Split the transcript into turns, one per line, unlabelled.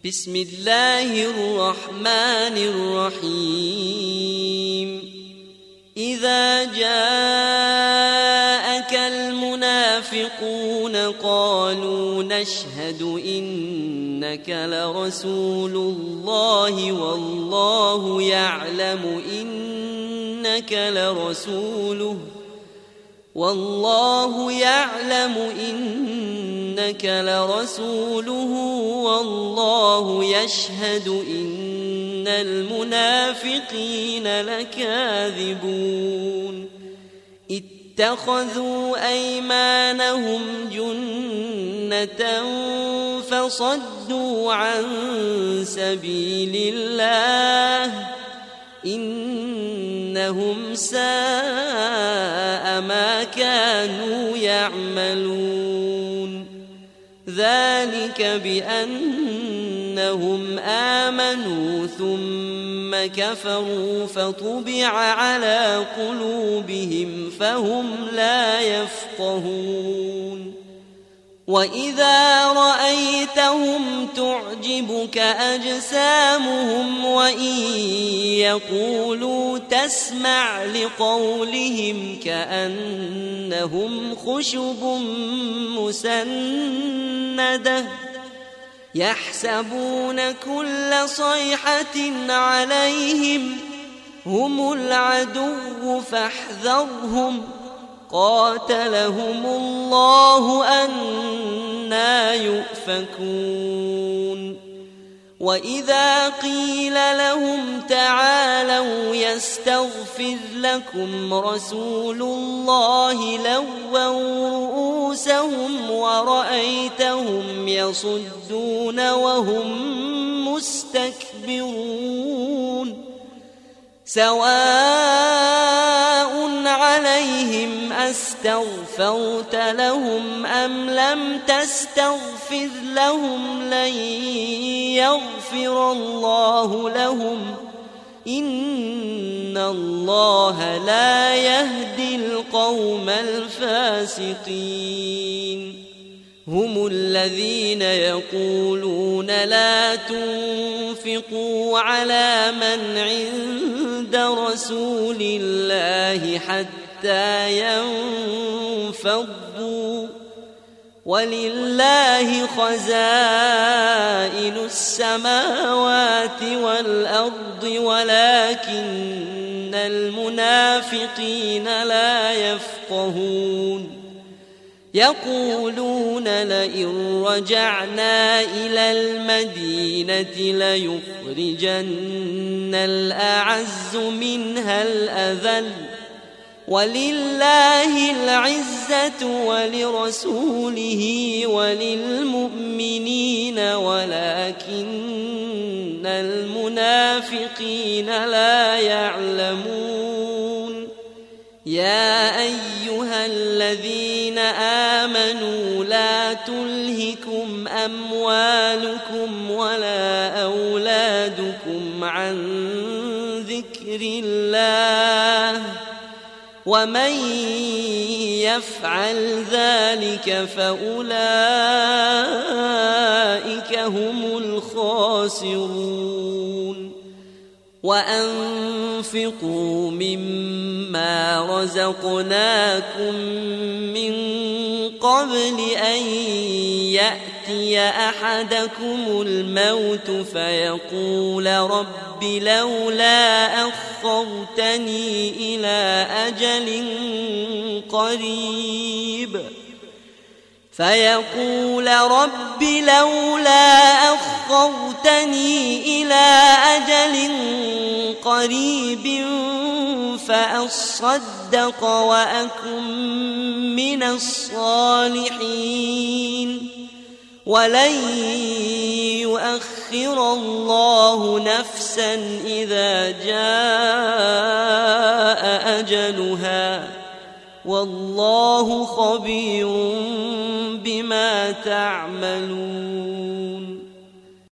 بسم الله الرحمن الرحيم إذا جاءك المنافقون قالوا نشهد إنك لرسول الله والله يعلم إنك لرسوله والله يشهد إن المنافقين لكاذبون اتخذوا أيمانهم جنة فصدوا عن سبيل الله إنهم ساء ما كانوا يعملون ذلك بأنهم آمنوا ثم كفروا فطبع على قلوبهم فهم لا يفقهون وإذا رأيتهم تعجبك أجسامهم وإن يقولوا تسمع لقولهم كأنهم خشب مسندة يحسبون كل صيحة عليهم هم العدو فاحذرهم قاتلهم الله أنى يؤفكون وإذا قيل لهم تعالوا يستغفر لكم رسول الله لووا رؤوسهم ورأيتهم يصدون وهم مستكبرون سواء عليهم أستغفرت لهم أم لم تستغفر لهم لن يغفر الله لهم إن الله لا يهدي القوم الفاسقين هم الذين يقولون لا تنفقوا على من عند رسول الله حتى ينفضوا ولله خزائن السماوات والأرض ولكن المنافقين لا يفقهون يقولون لئن رجعنا إلى المدينة ليخرجن الأعز منها الأذل ولله العزة ولرسوله وللمؤمنين ولكن المنافقين لا يعلمون يا أيها الذين آمنوا لا تلهكم أموالكم ولا أولادكم عن ذكر الله ومن يفعل ذلك فأولئك هم الخاسرون وأنفقوا مما رزقناكم من قبل أن يأتي أحدكم الموت فيقول رب لولا أخرتني إلى أجل قريب فأصدق وأكن من الصالحين ولن يؤخر الله نفسا إذا جاء أجلها والله خبير بما تعملون